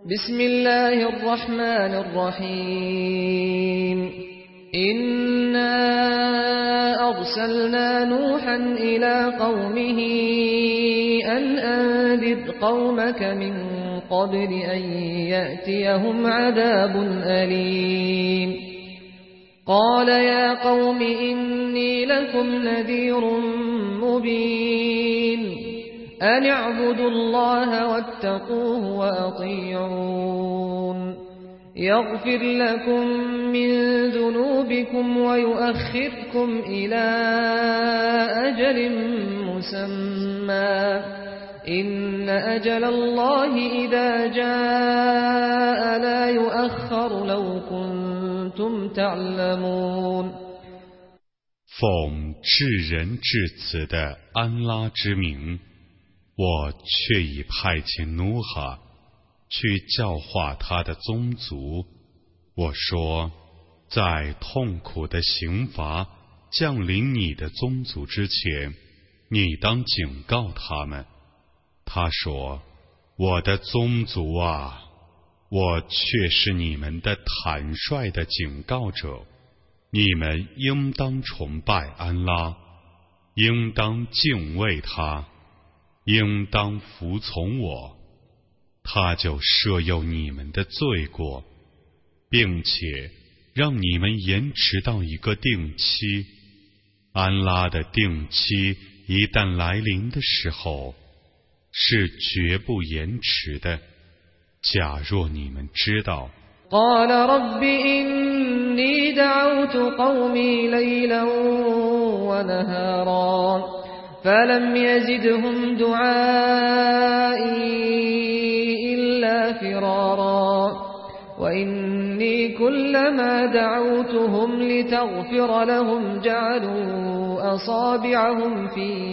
بسم الله الرحمن الرحيم إنا أرسلنا نوحا إلى قومه أن أنذر قومك من قبل أن يأتيهم عذاب أليم قال يا قوم إني لكم نذير مبين أن اعبدوا الله واتقوه وأطيعون يغفر لكم من ذنوبكم ويؤخركم إلى أجل مسمى إن أجل الله إذا جاء لا يؤخر لو كنتم تعلمون 奉至仁至慈的安拉之名，我却已派遣努哈去教化他的宗族。我说，在痛苦的刑罚降临你的宗族之前，你当警告他们。他说，我的宗族啊，我却是你们的坦率的警告者，你们应当崇拜安拉，应当敬畏他，应当服从我，他就赦宥你们的罪过，并且让你们延迟到一个定期。安拉的定期一旦来临的时候，是绝不延迟的。假若你们知道。 قال رب إني دعوت قومي ليلا ونهارا فلم يزدهم دعائي إلا فرارا وإني كلما دعوتهم لتغفر لهم جعلوا أصابعهم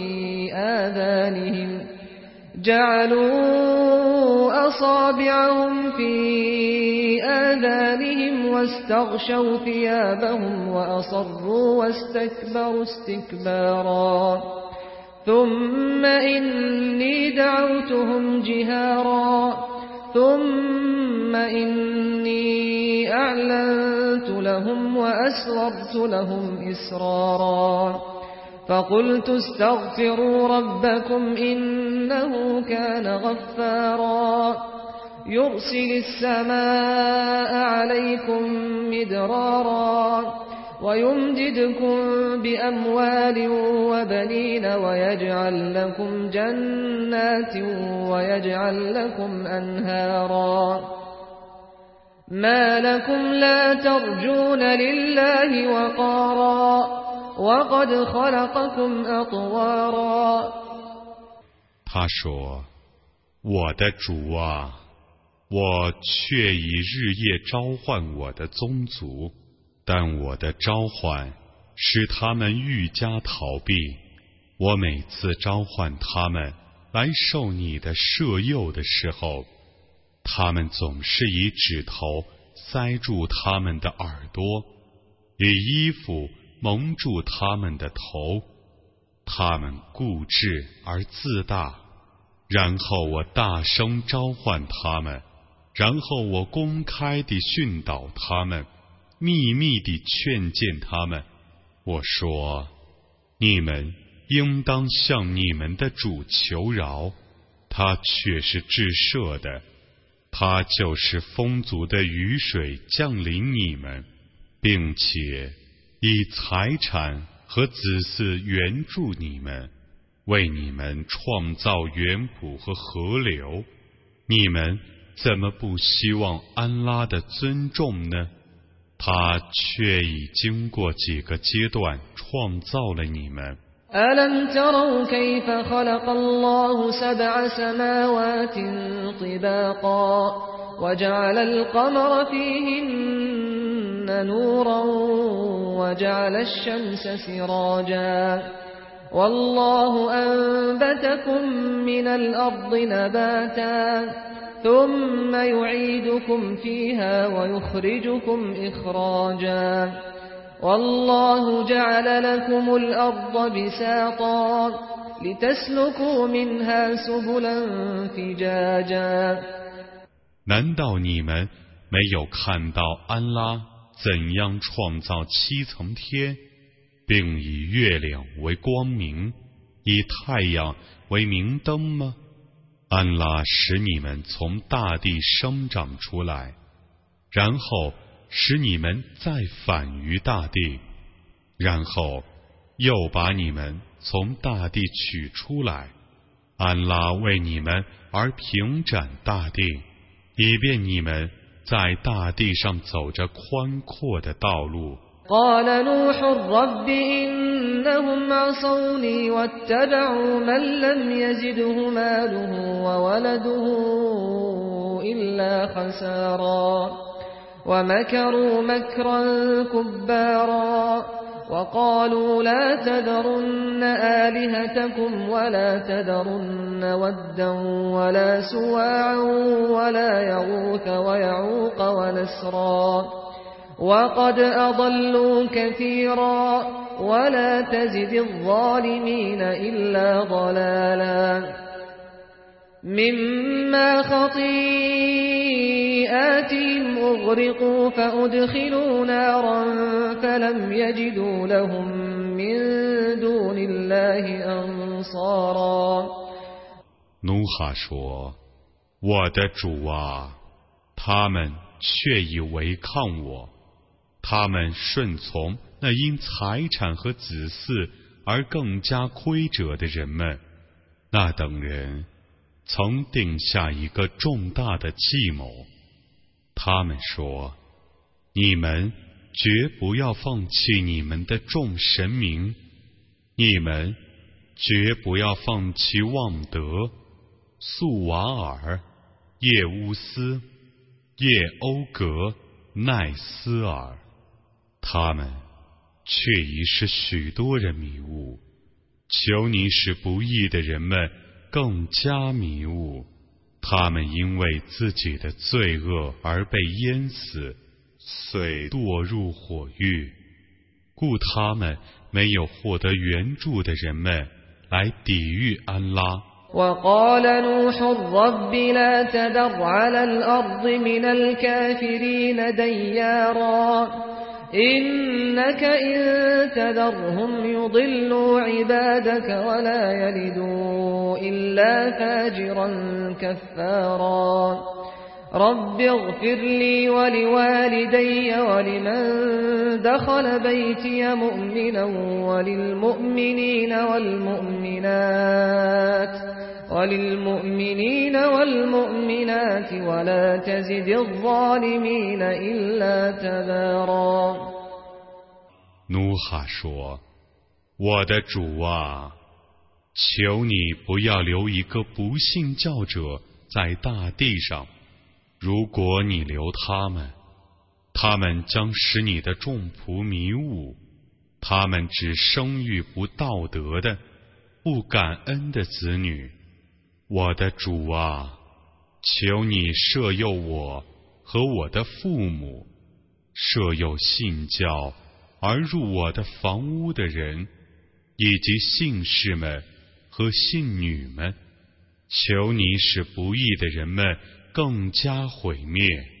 في آذانهم واستغشوا ثيابهم وأصروا واستكبروا استكبارا ثم إني دعوتهم جهارا ثم إني أعلنت لهم وأسررت لهم إسرارا فقلت استغفروا ربكم إنه كان غفارا يرسل السماء عليكم مدرارا ويمددكم بأموال وبنين ويجعل لكم جنات ويجعل لكم أنهارا ما لكم لا ترجون لله وقارا وقد خلقكم أطوارا 他说，我的主啊，我却以日夜召唤我的宗族，但我的召唤使他们愈加逃避。我每次召唤他们来受你的摄诱的时候，他们总是以指头塞住他们的耳朵，以衣服蒙住他们的头。他们固执而自大，然后我大声召唤他们，然后我公开地训导他们，秘密地劝谏他们。我说，你们应当向你们的主求饶，他却是至赦的，他就是丰足的雨水降临你们，并且以财产和子嗣援助你们，为你们创造园圃和河流。你们怎么不希望安拉的尊重呢？他却已经过几个阶段创造了你们。 ألم تروا كيف خلق الله 7 سماوات طباقا وجعل القمر فيهن نورا وجعل الشمس سراجا والله أنبتكم من الأرض نباتا ثم يعيدكم فيها ويخرجكم إخراجا والله جعل لكم الأرض بساطا لتسلكوا منها سبلا فجاجا 难道你们没有看到安拉怎样创造7层天，并以月亮为光明，以太阳为明灯吗？安拉使你们从大地生长出来，然后使你们再返于大地，然后又把你们从大地取出来。安拉为你们而平展大地，以便你们在大地上走着宽阔的道路。 قال نوح رب إنهم عصوني واتبعوا من لم يزده ماله وولده إلا خسارا ومكروا مكرا كبارا وقالوا لا تذرن آلهتكم ولا تذرن ودا ولا سواعا ولا يغوث ويعوق ونسرا وقد أضلوا كثيرا ولا تزد الظالمين إلا ضلالا مما خطيئاتهم أغرقوا فأدخلوا نارا فلم يجدوا لهم من دون الله أنصارا 努哈说：“我的主啊，他们却已违抗我。他们顺从那因财产和子嗣而更加亏折的人们，那等人曾定下一个重大的计谋。他们说：你们绝不要放弃你们的众神明，你们绝不要放弃旺德、素瓦尔、叶乌斯、叶欧格、奈斯尔。他们却已使许多人迷雾，求你使不义的人们更加迷雾。他们因为自己的罪恶而被淹死，遂堕入火狱，故他们没有获得援助的人们来抵御安拉。 وقال نوح رب لا تذر على الأرض من الكافرين ديارا إنك إن تذرهم يضلوا عبادك ولا يلدوا إلا فاجرا كفارا رب اغفر لي ولوالدي ولمن دخل بيتي مؤمنا وللمؤمنين والمؤمنات ولا تزد الظالمين إلا تبارا 努哈说：我的主啊，求你不要留一个不信教者在大地上，如果你留他们，他们将使你的众仆迷雾，他们只生育不道德的、不感恩的子女。我的主啊，求你赦宥我和我的父母，赦宥信教而入我的房屋的人，以及信士们和信女们。求你使不义的人们更加毁灭。